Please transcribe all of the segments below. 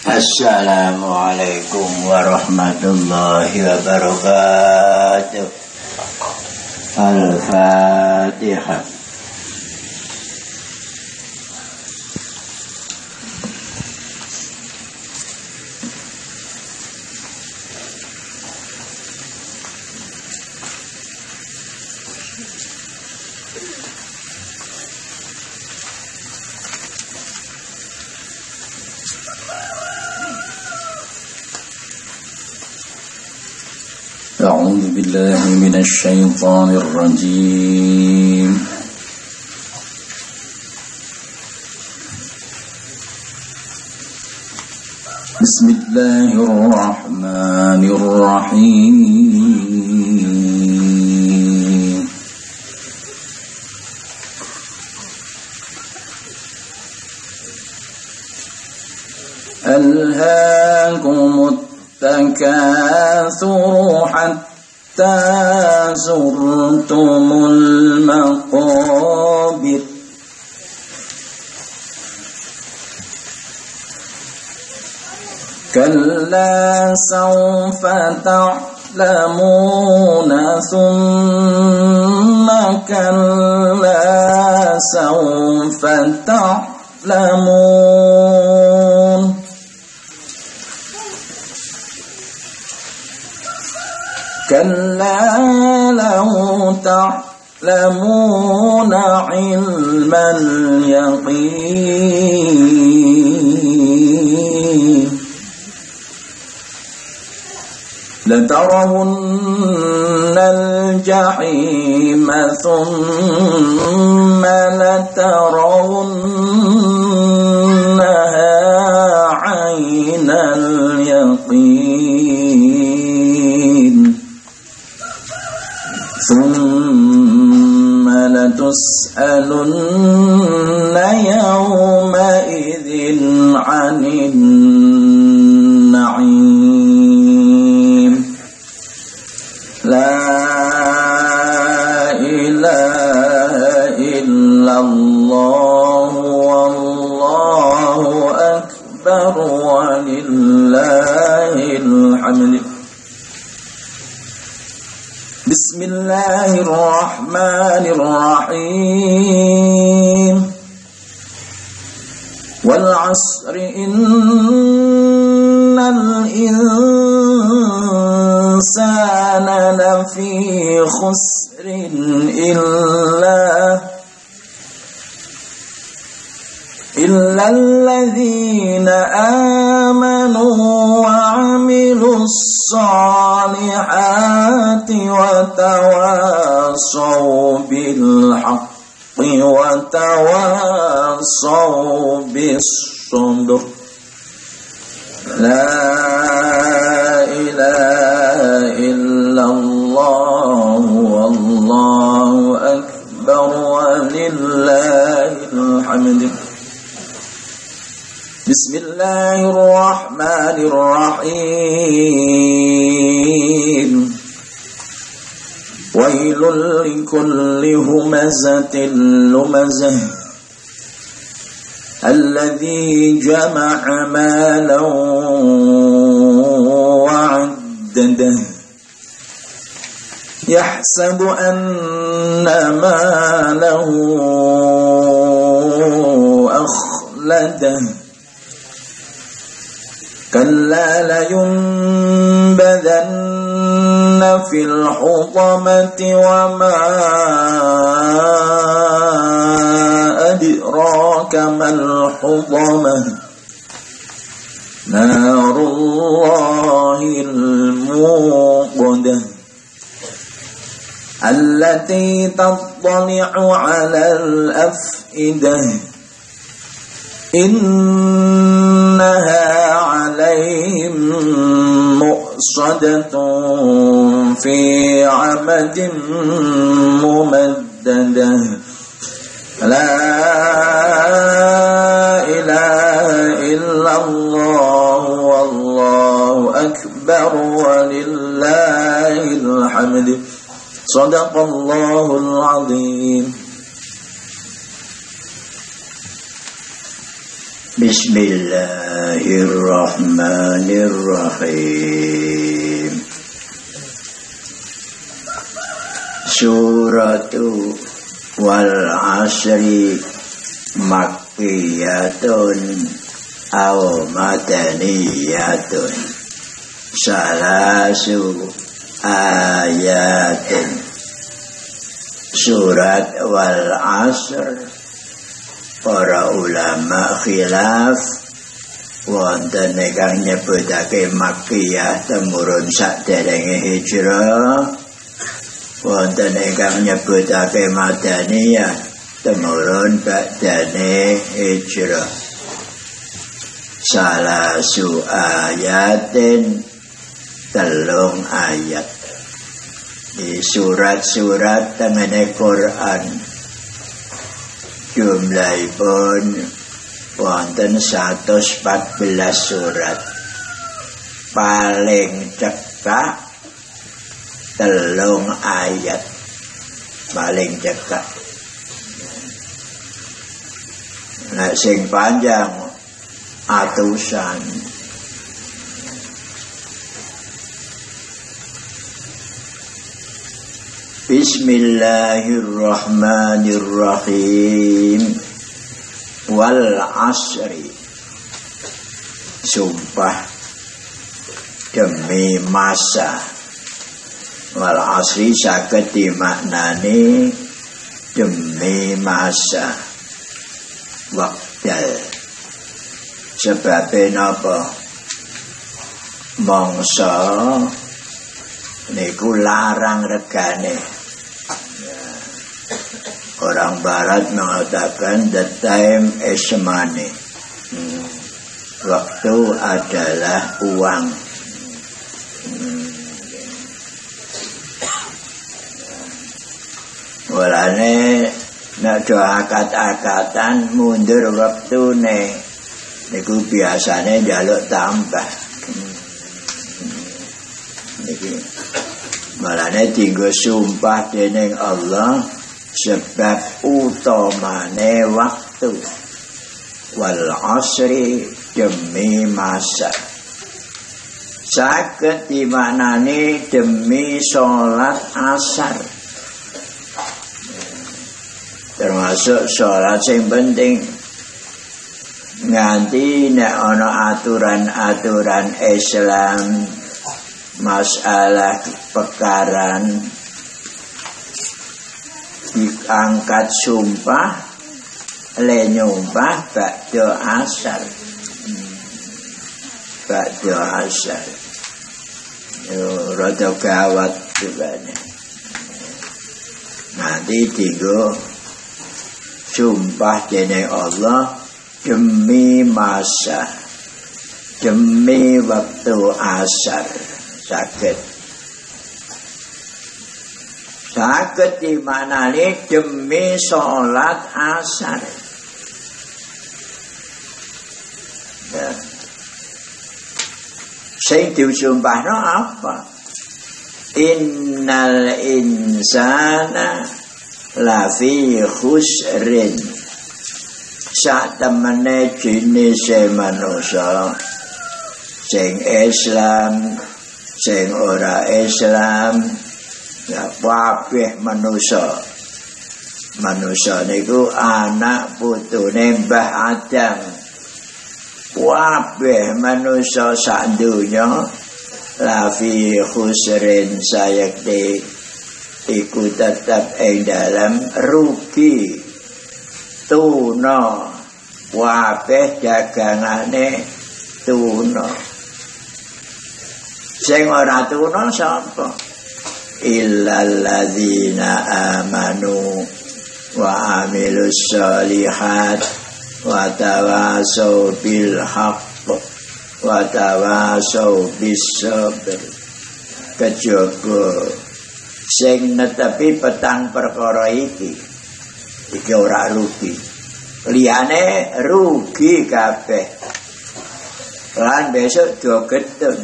Assalamualaikum warahmatullahi wabarakatuh. Al-Fatihah. أعوذ بالله من الشيطان الرجيم. بسم الله الرحمن الرحيم. ألهاكم التكاثر حتى زرتم المقابر كلا سوف تعلمون ثم كلا سوف تعلمون كلا لو تعلمون علم اليقين لترون الجحيم ثم لترونها عين اليقين ثم لتسألن يومئذ عن النعيم لا إله إلا الله والله أكبر ولله الحمد. بسم الله الرحمن الرحيم. والعصر إن الإنسان لفي خسر إلا الذين آمنوا وعملوا الصالحات وتواصوا بالحق وتواصوا بالصبر. لا إله إلا الله والله أكبر ولله الحمد. بسم الله الرحمن الرحيم. ويل لكل همزة لمزة الذي جمع مالا وعدده يحسب أن ماله أخلده كلا لينبذن في الحطمة وما أدراك ما الحطمة نار الله الموقدة التي تطلع على الأفئدة إنها عليهم مؤصدة في عمد ممددة. لا إله إلا الله والله أكبر ولله الحمد. صدق الله العظيم. Bismillahirrahmanirrahim. Suratu wal asri makkiyatun aw madaniyatun salasu ayatin. Surat wal asr, para ulama khilaf wonten ingkang nyebutake makkiyah temurun saderenge hijrah, wonten ingkang nyebutake madaniyah temurun badane hijrah. Salasu ayatin, telung ayat. Di surat-surat tengene Quran jumlahipun wonten 114 surat. Paling cekak telung ayat, paling cekak. Nah, sing panjang atusan. Bismillahirrahmanirrahim. Wal asri, sumpah demi masa. Wal asri saged dimaknani demi masa, wekdal. Sebab napa? Mangsa niku larang regane. Orang barat mengatakan the time is money. Waktu adalah uang. Walane nek do akat-akatan mundur wektune niku biasane njaluk tambah. Niki malane dienggo sumpah dening Allah sebab utamane waktu. Wal asri, demi masa. Saged dimaknani demi salat asar. Termasuk salat sing penting. Nganti nek ana aturan-aturan Islam masalah pekaran diangkat sumpah, le nyumpah ba'da asar. Ba'da asar. Rada gawat jugane. Nanti dienggo sumpah dening Allah demi masa, demi waktu asar. Saged dimaknani demi salat asar. Ya. Sing disumpahno apa? Innal insana lafi khusrin. Sak temene jenise manusa sing Islam, sing ora Islam, ya kabeh manusa. Manusa niku anak putune Mbah Adam. Kabeh manusa sak donya lafi khusrin, sayekti iku tetap ing dalam rugi. Tuna kabeh dagangane tuna. Sing ora tuna sapa? Illal ladzina amanu wa amilus sholihat wa tawasau bil haqq wa tawasau bis sabr. Kejaba sing netepi petang perkara iki ora rugi. Liyane rugi kabeh. Lan besok do gedeng.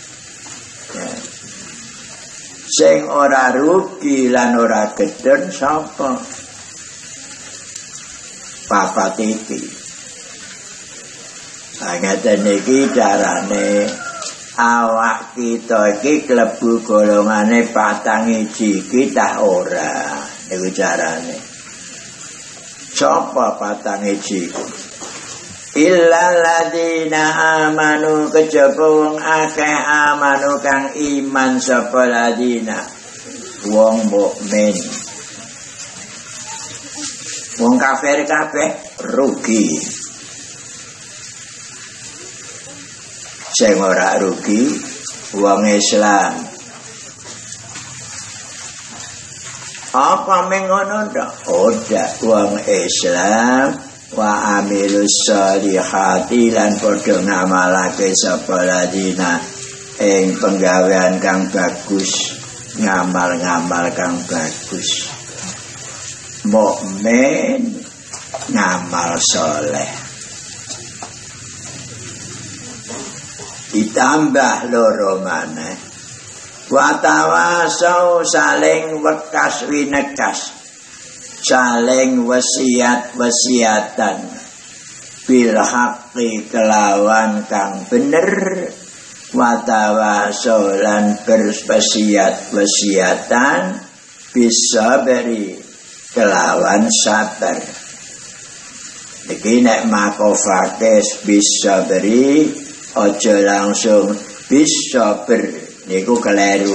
Sing ora rugi lan ora gedhen sapa? Papat iki. Ngeten iki carane awak kita iki klebu golongane patang iji iki tak ora. Niku carane. Sapa patang iji? Illal ladina amanu kejaba wong akeh amanu kang iman sapa ladina wong mukmin. Wong kafir kabeh rugi. Sing ora rugi wong Islam. Apa mengono ndak? Ora wong Islam wa amilus solihati lan padha ngamalake sapa ladina ing penggawean kang bagus, ngamal-ngamal kang bagus. Mukmin ngamal soleh. Ditambah loro maneh. Wa tawasau saling wekas winekas. Saling wasiat-wasiatan bil haqqi kelawan kang bener wa tawasolan berwasiat-wasiatan bisa beri kelawan sabar. Iki nek makofake bisa beri aja langsung bisa ber niku keliru.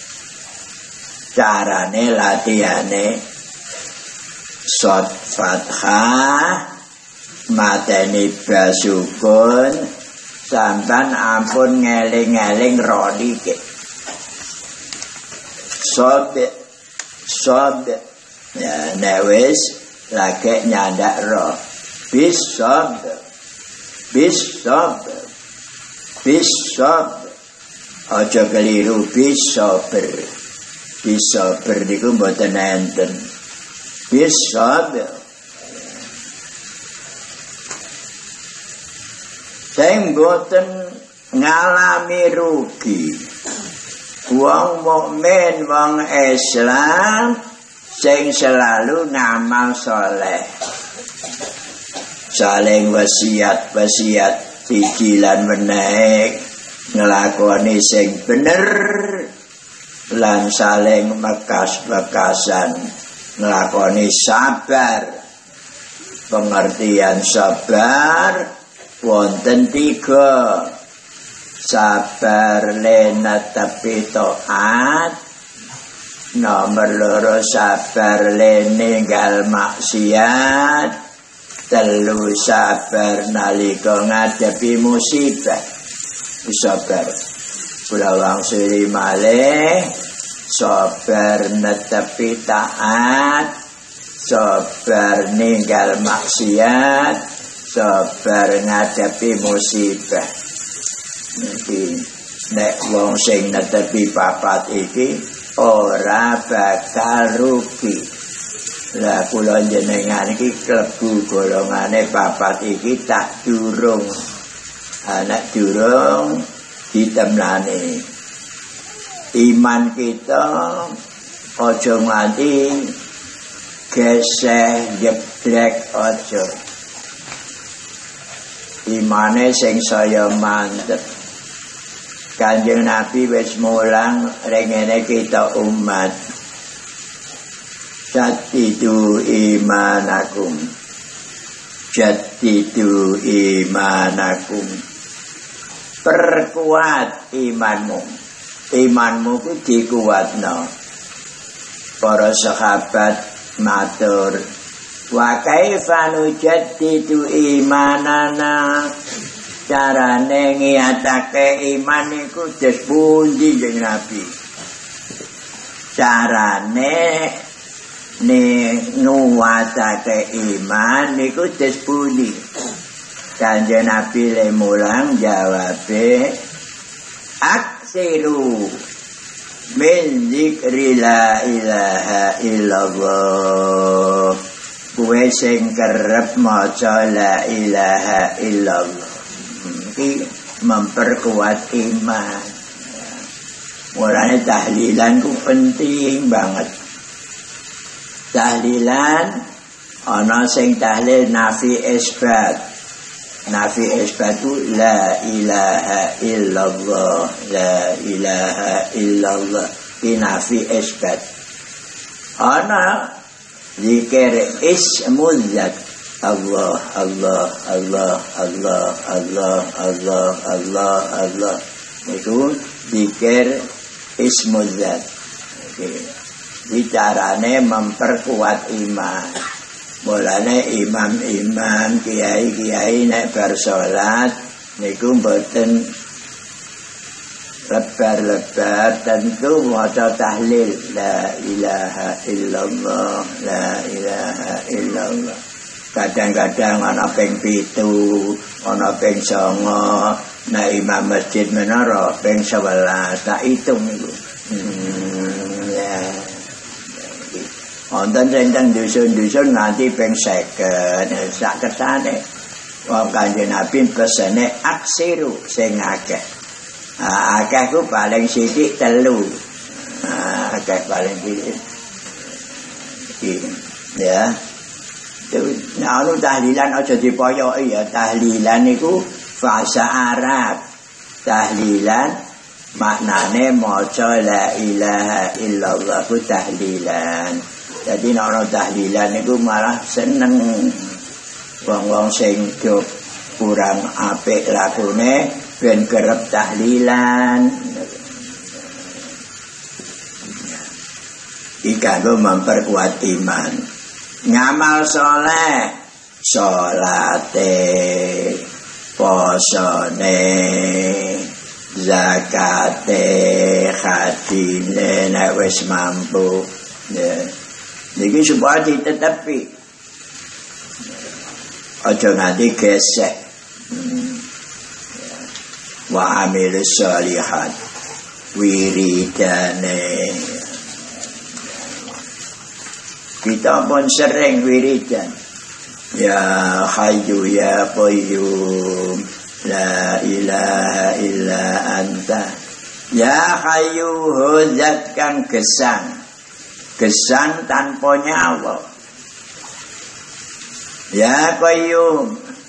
Carane latihane Sod fathah mateni basukun sampan ampun ngeling-ngeling rodi ke sod ya newis lagi nyandak roh bisod aja keliru bisober niku mboten enten. Bisab sing boten ngalami rugi wong mukmin wong Islam sing selalu ngamal soleh saling wasiat pikiran meneh nglakoni sing bener lan saling mekas-mekasan nglakoni sabar. Pengertian sabar wonten 3. Sabar lena tapi taat. Nomor 2 sabar ninggal maksiat. 3 sabar nalika ngadepi musibah. Sabar. Kula wangsuli malih sabar netepi taat, sabar ninggal maksiat, sabar ngadepi musibah. Niki nek wong sing netepi papat iki ora bakal rugi. Lah kula jenengan iki klebu golongane papat iki tak durung. Anak durung ditemlani. Iman kita ojo nganti geseh jeblek ojo. Imane sing saya mantep. Kanjeng Nabi wis mulang rengene kita umat. Jadidu imanakum. Jadidu imanakum. Perkuat imanmu. Imanmu ku dikuatno. Para sahabat matur, wa kaifa nujaddidu imanana? Carane ngiyatake iman iku des pundi Kanjeng Nabi? Carane nguwatake iman niku des pundi? Kanjeng Nabi le mulang jawabe aksiru min dzikri la ilaha illallah. Kuwe sing kerep maca la ilaha illallah. Iki memperkuat iman. Mulane tahlilan ku penting banget. Tahlilan ana sing tahlil nafi isbat. nafi isbatu la ilaha illallah, la ilaha illallah. Ini nafi isbat. Ana zikir ismul zat. Allah, Allah, Allah, Allah, Allah, Allah, Allah, Allah. Itu zikir ismul zat. Bicarane memperkuat iman. Mulane imam-imam, kiai-kiai nek bar salat niku mboten lebar-lebar tentu maca tahlil la ilaha illallah, la ilaha illallah. Kadang-kadang ana ping 7, ana ping 9, nek imam masjid menara ping 11, tak hitung niku. Wonten rentang dusun-dusun nganti ping 50 sak kersane. Wong Kanjeng Nabi pesene aksiru sing akeh. Akeh ku paling sithik 3. Akeh paling sithik. Ya. Nah, tahlilan aja dipoyoki ya. Tahlilan niku bahasa Arab. Tahlilan maknane maca la ilaha illallah ku tahlilan. Jadi nek tahlilan niku malah seneng wong-wong sing kurang apik lakune ben kerep tahlilan. Kanggo memperkuat iman. Ngamal saleh, salate, posone, zakate, hajine nek wis mampu. Niki supaya ditetepi. Aja nganti gesek. Wa amilus sholihat wiridane. Kita pun sering wiridan. Ya Hayyu ya Qayyum, la ilaha illa anta. Ya Hayyu zat kang gesang. Gesang tanpa nyawa. Ya Qayyum,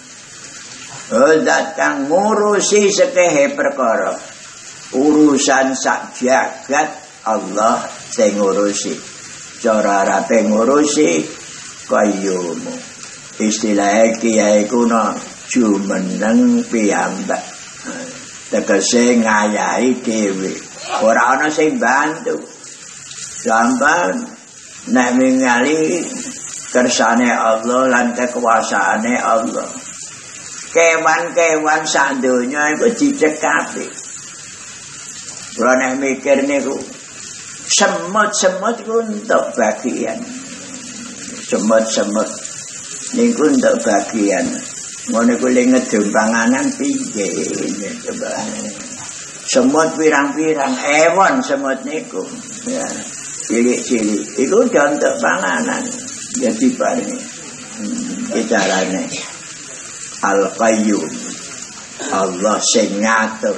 zat kang ngurusi sekehe perkara. Urusan sak jagat Allah sing ngurusi. Cara arabe ngurusi Qayyum. Istilah kiai kuno jumeneng piyambak. Tegese ngayahi dhewe. Ora ana sing bantu. Sampai nek ningali kersane Allah lan kekuasaane Allah. Kewan-kewan sak donya iku dicekapi. Kula nek mikir niku semut-semut iku untuk bagian. Semut-semut niku untuk bagian. Ngono iku le ngedum panganan piye coba. Semut pirang-pirang ewon semut niku. Ya. Cilik-cilik itu untuk panganan jadi paling carane Al-Qayyum Allah sing ngatur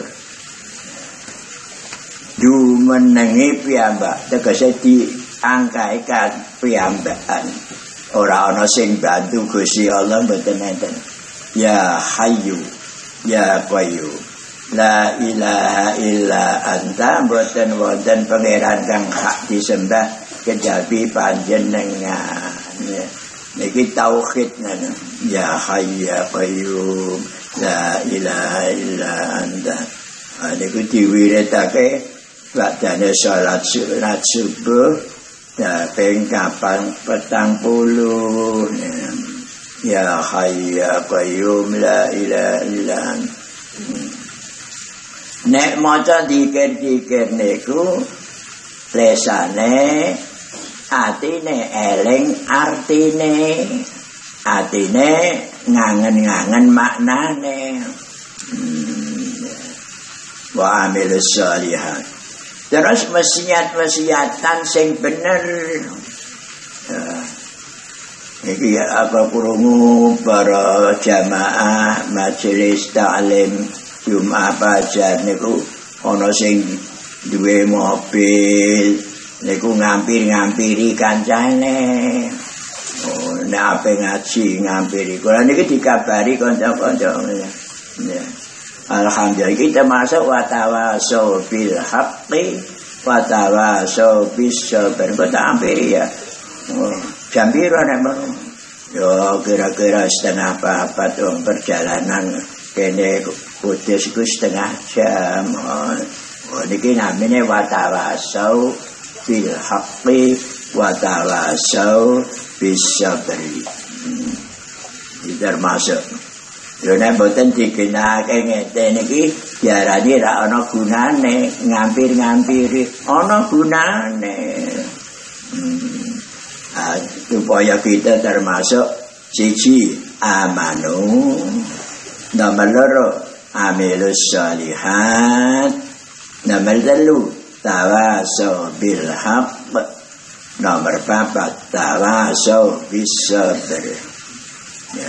jumenengi piyambak tegese diangkaikan piyambakan ora ana sing bantu Gusti Allah mboten enten. Ya Hayyu ya Qayyum la ilaha illa anta mboten wonten pangeran kang hak disembah kejabi panjenengan. Niki tauhid nana. Ya Hayyu ya Qayyum la ilaha illa anta. Niku diwiridake badane salat subuh ping kaping 40. Ya Hayyu ya Qayyum la ilaha illa anta. Nek maca dikir-dikir niku lesane atine eling artine, atine ngangen-ngangen maknane. Wa amilus sholihat. Terus wasiat-wasiatan sing bener. Iki apa krungu para jamaah majelis ta'lim Jumat Fajar niku ana sing duwe mobil niku ngampir-ngampiri kancane. nek ape ngaji ngampiri kula niki dikabari kanca-kanca ya. Alhamdulillah kita masuk wa tawasau bil haqqi wa tawasau bis sabr. Kok tak ampiri ya. Jam piro nek yo kira-kira setengah papat wong perjalanan kene Kudus iku setengah jam. Niki namine wa tawasau bil haqqi wa tawasau bis sabri. Termasuk lho nek mboten digenake ngeten iki diarani ra ana gunane ngampir-ngampiri ana gunane. Supaya kita termasuk siji amanu, nomor loro amilus sholihat, nomor telu tawasau bil haqq, nomor papat tawasau bis sabr. Ya.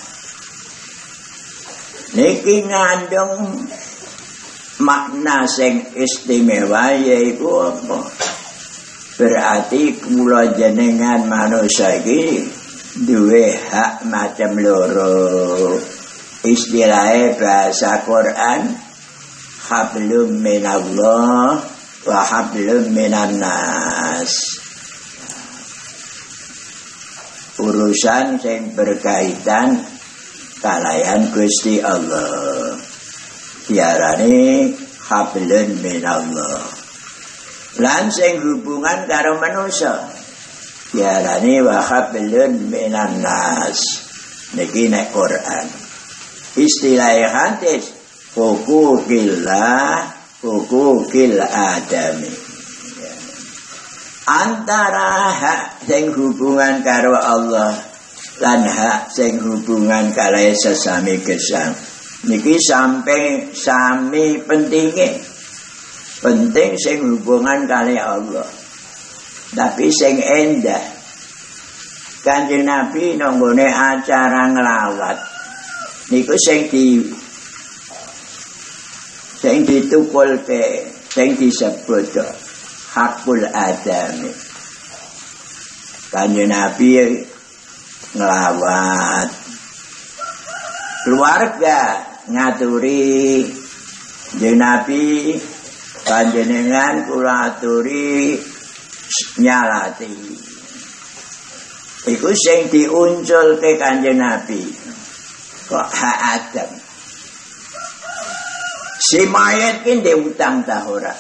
Niki ngandung makna sing istimewa yaiku apa? Berarti kula jenengan manusia iki duwe hak macam loro. Istilahnya bahasa Quran hablum minallah wa hablum minan nas. Urusan sing berkaitan kalayan Gusti Allah diarani hablun minallah. Lan sing hubungan karo manusia diarani wa hablun minan nas. Niki nek Quran. Istilah hadis hukukillah hukukil adami. Antara hak sing hubungan karo Allah lan hak sing hubungan kalih sesami gesang niki sampai sami pentinge. Penting sing hubungan kali Allah. Tapi sing endah Kanjeng Nabi nanggone acara ngelawat niku sing ditukulke sing disebut hakul adami. Kanjeng Nabi ngelawat keluarga ngaturi Kanjeng Nabi panjenengan kula aturi nyalati iku sing diunculke Kanjeng Nabi kok hak Adam si mayat ki ndek utang ta ora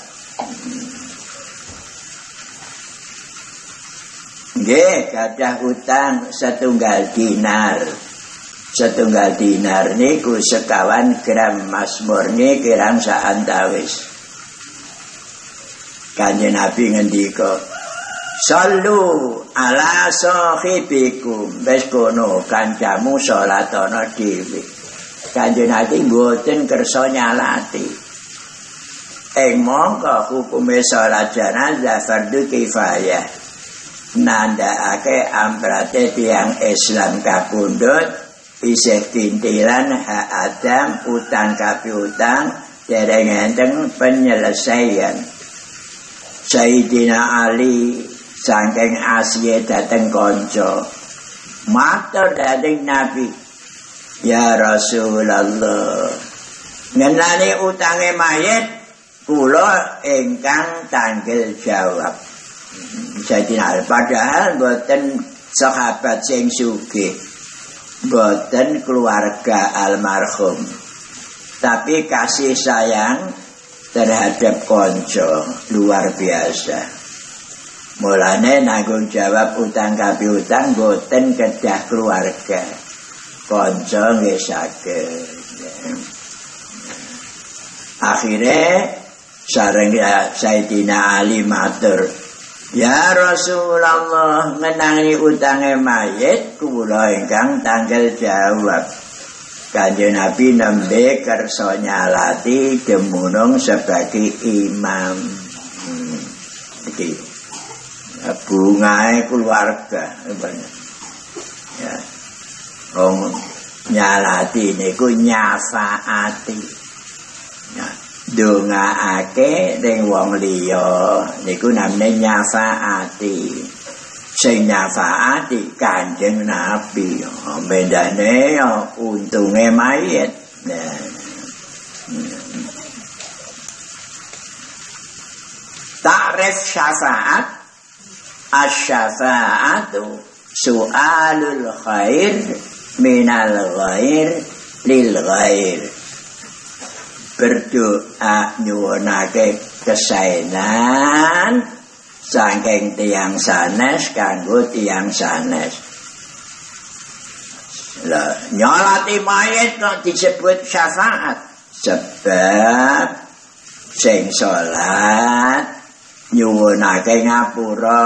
nggih gadah utang setunggal dinar. Setunggal dinar niku sekawan gram emas murni kirang saantawis. Kanjeng Nabi ngendika, "Sallu ala sahibikum." Wis kono kancamu salatana dhewe. Kanjeng Nabi mboten kersa nyalati. Mongko hukume salat jenazah fardhu kifayah. Nandhakake amprate tiyang Islam kapundhut isih tintilan hak Adam utang kapiutang dereng enten penyelesaian. Sayyidina Ali saking Asia dateng kanca matur dhateng Nabi, "Ya Rasulullah, ngenani utange mayit kula ingkang tanggel jawab." Sayyidina Ali padahal boten sahabat sing sugih, boten keluarga almarhum, tapi kasih sayang terhadap konco luar biasa. Mulane nanggung jawab utang kapiutang boten kedah keluarga, konco nggih saged. Akhire sareng Sayyidina Ali matur, "Ya Rasulullah, ngenangi utange mayit kula ingkang tanggal jawab." Kanjeng Nabi nembe kersa nyalati demunung sebagai imam. Iki bungae keluarga ya. Nyalati niku nyafaati. Ya. Dongaake ning wong liya niku namine nyafaati. sing nyafaati Kanjeng Nabi. Bedane untunge mayit. Ta'rif syafaat. Asy-syafa'atu su'alul khair minal ghair lil ghair. Berdoa nyuwunake kesaenan saking tiyang sanes kanggo tiyang sanes. Lah nyolati mayit kok disebut syafaat sebab sing salat nyuwunake ngapura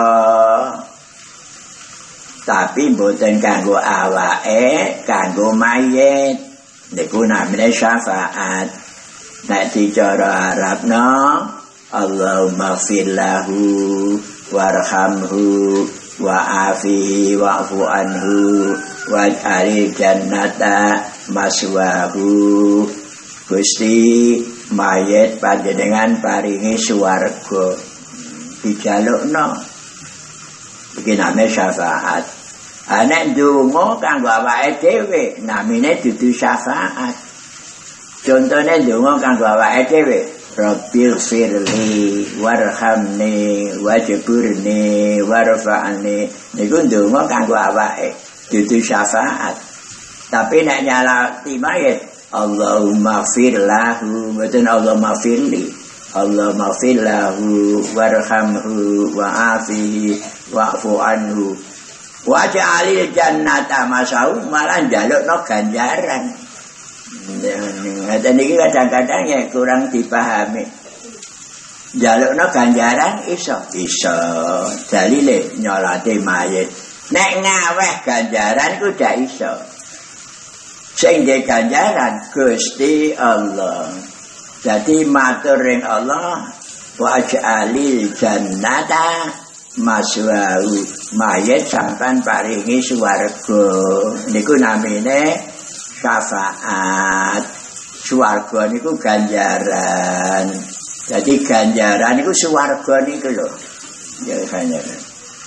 tapi mboten kanggo awake, kanggo mayit. Niku namine syafaat. Nek dicara Arabna Allahumma fillahu warhamhu wa'afihi wa'fu anhu waj'alil jannata maswahu. Gusti mayit panjenengan paringi swarga. Dijalukno iki namine syafaat. Nek ndonga kanggo awake dhewe namine dudu syafaat. Contone ndonga kanggo awake dhewe Rabbil firli warhamni wajburni warfa'ni. Niku ndonga kanggo awake dudu syafaat. Tapi nek nyalati mayit Allahumma firlahu mboten Allahumma firli. Allahumma fillahu warhamhu wa'afihi wa'fu anhu waj'alil jannata masau, malah njalukno ganjaran. Ngeten iki kadang-kadang ya kurang dipahami. Njalukno ganjaran iso dalile nyolati mayit. Nek ngaweh ganjaran ku gak iso. Sing ndek ganjaran Gusti Allah. Jadi matur ring Allah waj'alil jannata maswau, mayit sampean paringi swarga. Niku namine syafaat. Swarga niku ganjaran. Jadi ganjaran niku swarga niku lho. Ya ganjaran.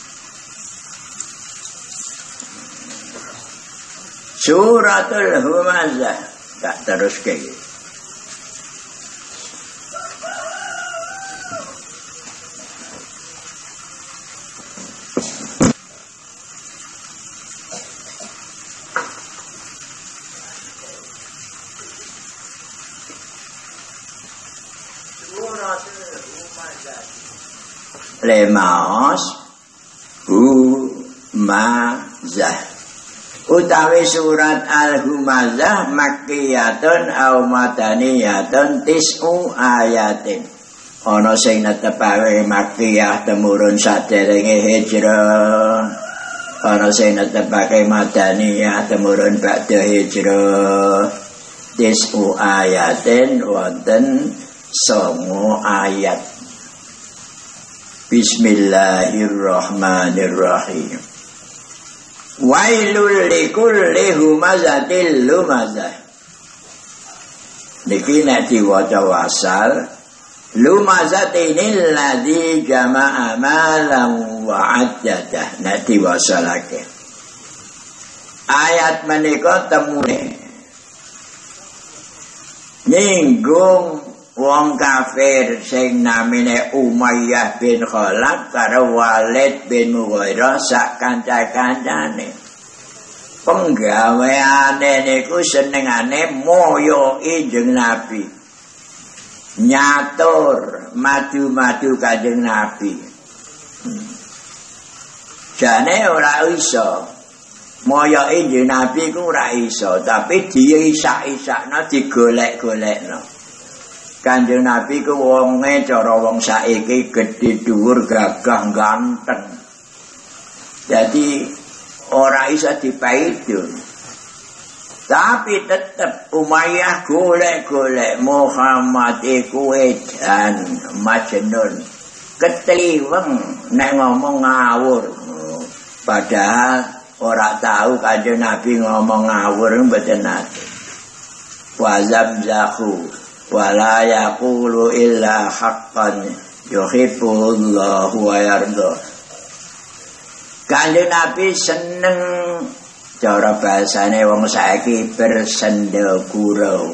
Suratul Humazah tak terus kayak lemaos Humazah utawi surat Al-Humazah makkiyatun aw madaniyatun tis'u ayatin. Ana sing netepake makkiyah temurun saderenge hijrah, ana sing netepake madaniyah temurun ba'da hijrah. Tis'u ayatin wonten 9 ayat. Bismillahirrahmanirrahim. Wailul likulli humazatil lumazah. Niki nek diwaca wasal lumazatinil ladzi jama'a malan wa 'addadah. Nek diwasalake ayat menika temune nyinggung wong kafir sing namine Umayyah bin Khalaf karo Walid bin Mughirah sak kanca-kancane. Penggaweane niku senengane moyoki Kanjeng Nabi. Nyatur madu-madu Kanjeng Nabi. Jane ora iso. Moyoki Kanjeng Nabi ku ora iso, tapi diisak-isakno digolek-golekno. Kanjeng Nabi ku wonge cara wong saiki gedhe dhuwur gagah ganteng. Jadi ora iso dipaidun. Tapi tetep Umayyah golek-golek Muhammad iku edan majnun. Ketliweng nek ngomong ngawur. Padahal ora tahu Kanjeng Nabi ngomong ngawur mboten nate. Wa zamzahu wala yaqulu illa haqqan yuhibbullahu wa yarda. Kanjeng Nabi seneng cara bahasane wong saiki bersendagura.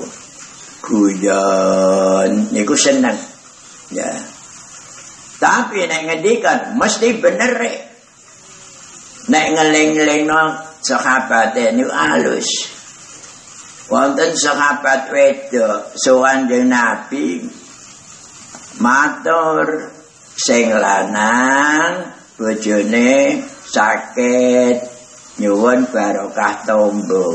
Guyon niku seneng. Ya. Tapi nek ngendikan mesti bener. Nek ngeling-elingno sahabat niku alus. Wonten sahabat wedok sowan Kanjeng Nabi matur sing lanang bojone sakit nyuwun barokah tombo.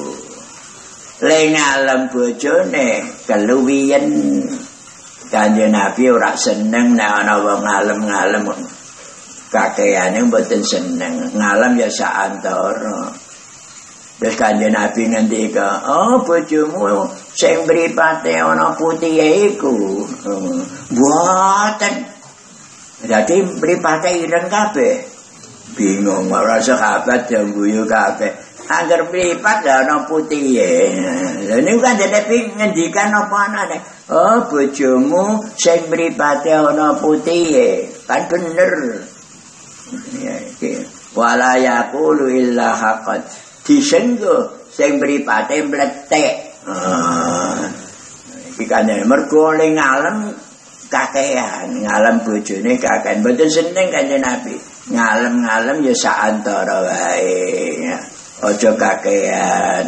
Le ngalem bojone keluwiyen. Kanjeng Nabi ora seneng nek ana wong ngalem-ngalem. Kakeyane mboten seneng. Ngalem ya saantara. Terus Kanjeng Nabi ngendika, "Oh, bojomu sing mripate ana putihe iku." Mboten. Dadi mripate ireng kabeh. Bingung ora sahabat yang guyu kabeh. Angger mripat ya ana putihe. Lha niku kan dhewe ngendikan apa anane? Oh, bojomu sing mripate ana putihe. Kan bener. Ya iki. Wala yaqulu illa haqqan. Disenggo sing mripate mletek. Iki kan mergo ning ngalem kakehan, ngalem bojone kakehan. Mboten seneng Kanjeng Nabi. Ngalem-ngalem ya saantara wae. Aja kakehan.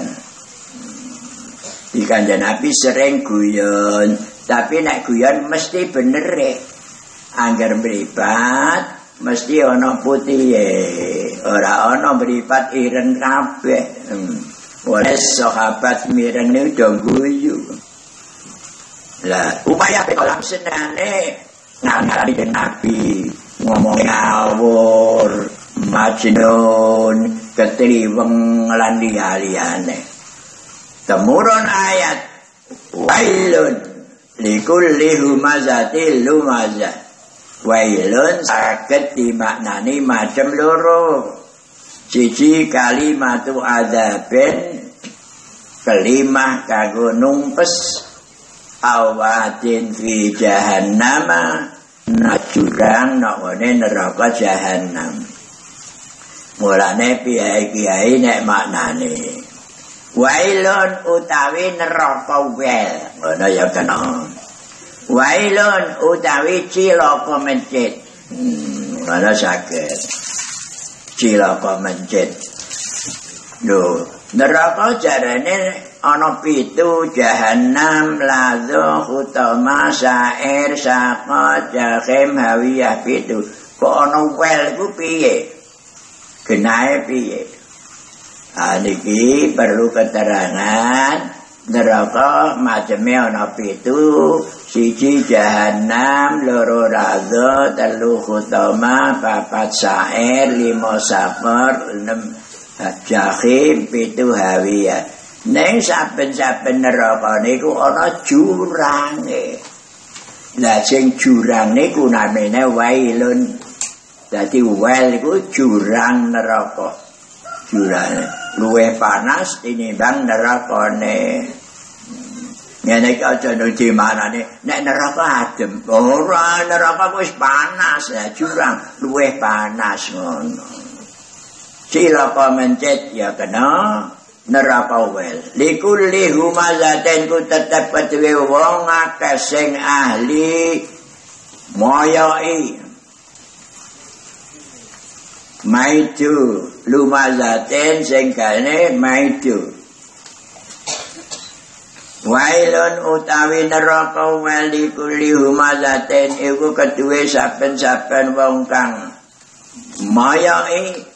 Iki Kanjeng Nabi sering guyon, tapi nek guyon mesti bener. Angger mripat mesti ana putihe. Ora ana mripat ireng kabeh. Oleh sahabat mireng niku do guyu. Lah, upaya pekolam senane ngarani Nabi ngomong ngawur, majnun, ketriweng lan liyane. Temurun ayat wailun likulli humazatil lumazah. Wailun saged dimaknani macam loro. Siji kalimatu adzabin, kalimah kanggo numpes awadin fi jahannama, najurang nangone neraka jahannam. Mulane piyai-piyai nek maknane wailun utawi neraka wel, ngono ya kena. Wailun utawi cilaka mencit. Ngono saged. Cilaka mencit. Lho, neraka jarane ana 7, jahannam, ladza, utama, sa'ir, saqa, jahim, hawiyah 7. Kok ana wel iku piye? Genahe piye? Niki perlu keterangan. Neraka maceme ana 7, siji jahannam, loro ladza, 3 utama, 4 sa'ir, 5 saqa, 6 jahim, 7 hawiyah. Neng saben-saben neraka niku ana jurange. Lah sing jurang niku namine wailun. Dadi wel iku jurang neraka. Jurang luwih panas tinimbang nerakane. Ngene iki aja nuji manane nek neraka adem. Ora, neraka wis panas, ya jurang luwih panas ngono. Cilaka mencet ya kena neraka wel. Likulli humazaten ku tetep kedue wong akeh sing ahli moyoi. Maitu lumazaten sing kene maitu. Wailun utawi neraka wel likulli humazaten iku kedue saben-saben wong kang moyoi.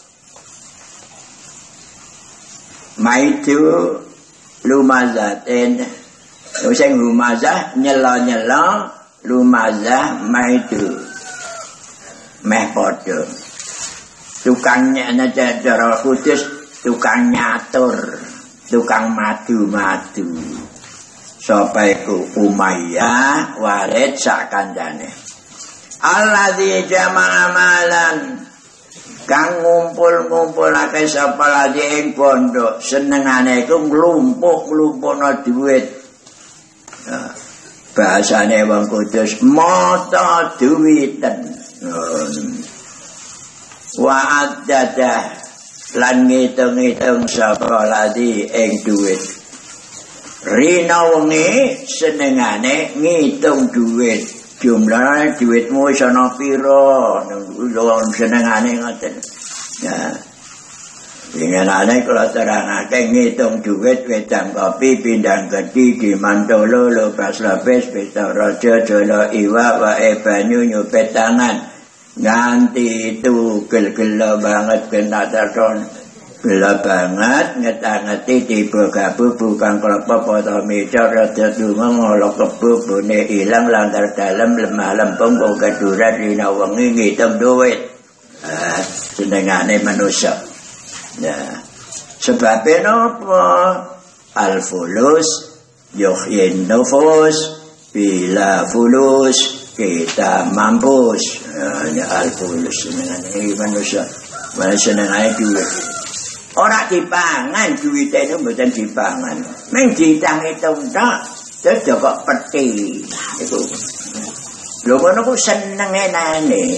Maitu lumazaten sing lumazah nyela-nyela lumazah maitu meh padha tukangnya cara khusus tukang nyatur tukang madu-madu sapa iku Umayyah Walid sak kancane alladzi jama'a malan kang ngumpul-ngumpulake sapa lagi ing pondok senengane iku nglumpuk-nglumpukno dhuwit. Nah, bahasane wong Kudus mata duwiten. wa adada lan ngitung-ngitung sapa ladi ing dhuwit rina wengi senengane ngitung dhuwit jumlah dhuwitmu wis ana pira senengane ngoten ya Dinganane kula terangake ngitung dhuwit wedang kopi pindang gedhi di Mantolo Lobas Lapis Pesta Raja Jolo Iwa wae banyu nyupet tangan nganti tugel-gelo banget kena taton gelo banget ngetangeti tiba gabu bukan kelapa poto micor rada dungo ngolok kebu bune ilang lantar dalem lemah lempung kok keduran dina wengi ngitung dhuwit senengane manusia. Ya, sebabnya apa? Al-fulus yuhyin nufus bila fulus kita mampus. Ya, al-fulus ini manusia senengane duit. Ora dipangan duit itu mboten dipangan. Meng ditang-hitung tok terus kok peti. Iku. Lho ngono ku senenge nane.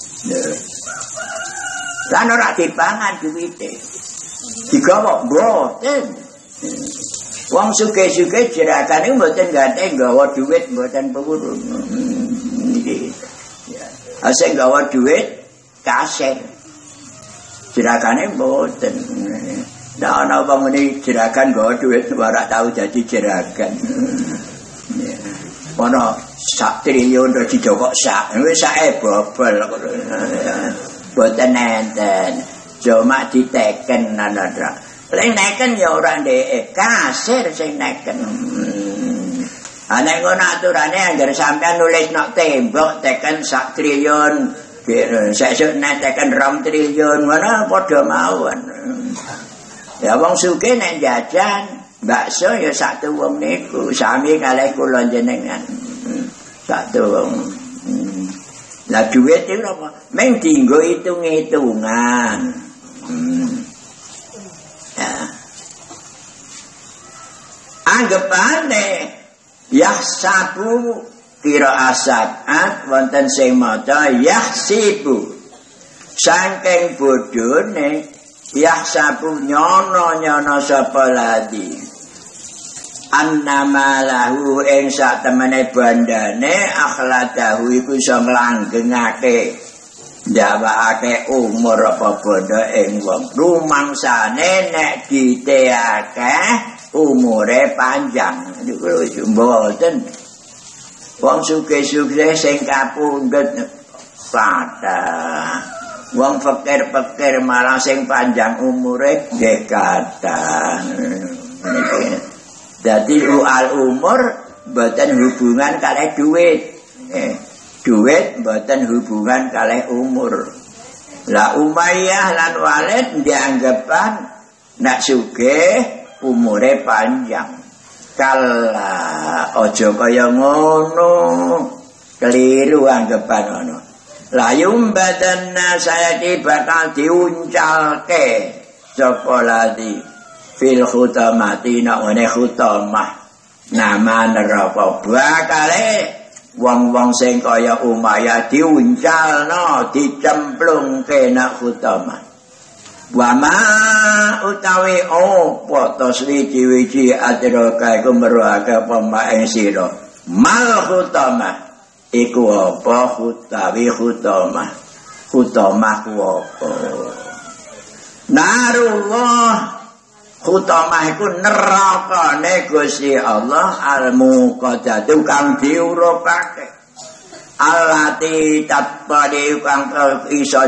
Lan ora dipangan duwite. Digawa mboten. Wong sugih-sugih jerakane mboten gate nggawa duwit mboten purun. Nggih. Ya. Asing nggawa duwit kaset. Jerakane mboten. Ndak ana wong muni jerakan nggawa duwit ora tau dadi jerakan. Ya. Ono sak triliun do dijokok sak. Wis sake bobol kok. Boten enten cuma diteken nandra lek neken ya ora ndek kasir sing neken ana ngono aturane anggere sampean nulis nok tembok teken sak triliun sesuk nek teken 2 triliun ngono padha mawon ya wong sugih nek jajan bakso ya sak tuwung niku sami kalih kula jenengan sak tuwung. Lah duit itu apa? Meng dinggo hitung-hitungan. Ya. Anggapane yahsabu kira asat wonten sing maca yahsibu. Saking bodhone yahsabu nyono sapa ladi. Annama lahu ing sak temene bandane akhladahu iku iso nglanggengake ndawakake umur apa bondo ing wong rumangsane nek diteake umure panjang niku mboten wong sugih-sugih sing kapundhut kathah wong fakir-fakir malah sing panjang umure nggih kathah. Jadi al-umur mboten hubungan kalih duit. Duit mboten hubungan kalih umur. Lah Umayyah lan Walid dianggapan nek sugih umure panjang. Kala aja kaya ngono. Keliru anggapan ngono. La yumbadanna saya bakal diuncalke sapa ladi fil khutamati nak ngene khutamah nama neraka bakale wong-wong sing kaya Umayyah diuncalno dicemplungke nak khutamah wama utawi apa to wiji-wiji adraka iku meruake pemain sira mal khutamah iku apa khutamah ku apa narullah Khutamah iku nerakane Gusti Allah al-muqaddatu kang diurupake. Allati tapadi kang iso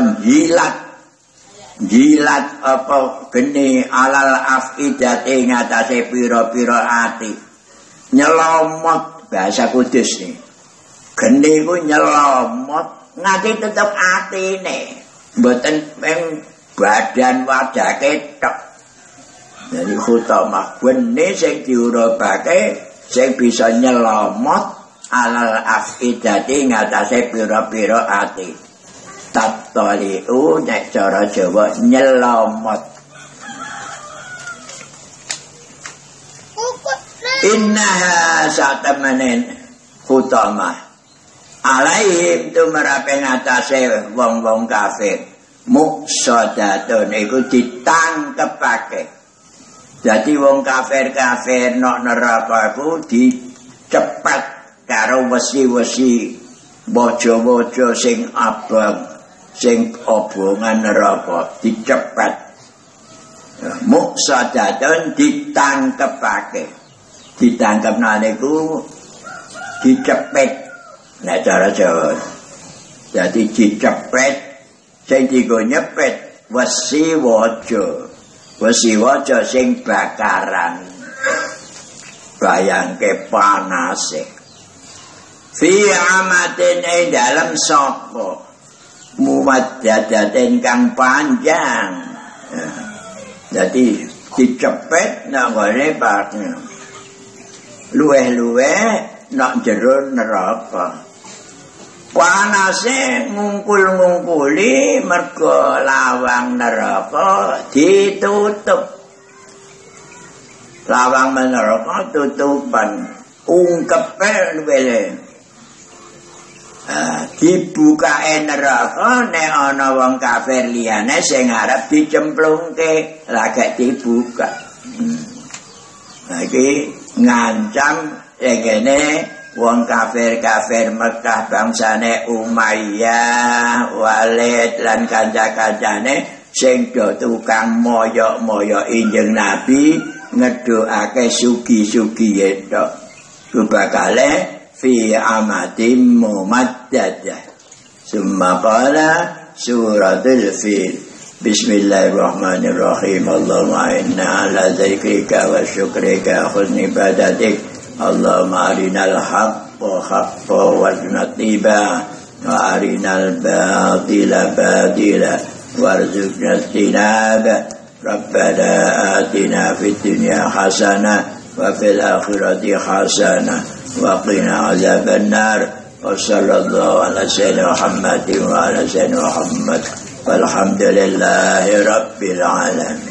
jilat apa geni alal afidati ngatasé pira-pira ati. Nyelomot bahasa Kudus nih. Geni ku nyelomot nganti tetep atine. Mboten ing badan wajah ketok. Jadi khutamah geni sing diurupake sing bisa nyelomot alal afidati ngatasé pira-pira ati. Tataliu nek cara Jawa nyelomot. Innaha satamenen khutamah alaihim tumrape ngatasé wong-wong kafir muksadatun iku ditangkepake. Jadi wong kafir-kafir nok neraka iku dicepet karo wesi-wesi bojo-bojo sing abang, sing obongan neraka dicepet. Muksadatun ditangkepake. Ditangkepna niku dicepet. Nek cara Jawa. Jadi dicepet sing digo nyepet wesi waja. Wesi waja sing bakaran. Bayangke panase. Fi amatin dalam sapa mumaddadatin kang panjang. Jadi dicepet nang ngene Pak. Luweh-luweh nak jero neraka. Panase ngungkul-ngungkuli mergo lawang neraka ditutup. Lawang neraka tutupan. Ungkepe luweh. Dibukae neraka nek ana wong kafir liyane sing arep dicemplungke lagek dibuka. Iki ngancam ngene wong kafir-kafir Mekah bangsane Umayyah, Walid lan kanca-kancane sing do tukang moyok-moyok injeng Nabi ngedhokake sugi-sugi tok. Kubakale fi amatim mumaddadah. Summa qala suratul fil. Bismillahirrahmanirrahim. Allahumma inna ala dzikrika wa syukrika husni ibadatik. Allahumma arinal haqqa haqqa warzuqna wa arinal batila batila warzuqna istinaba. Rabbana atina fid dunya hasanah wa fil akhirati hasanah wa qina azaban nar. Wa sallallahu ala sayyidina Muhammadin wa ala sayyidina Muhammad walhamdulillahi rabbil alamin.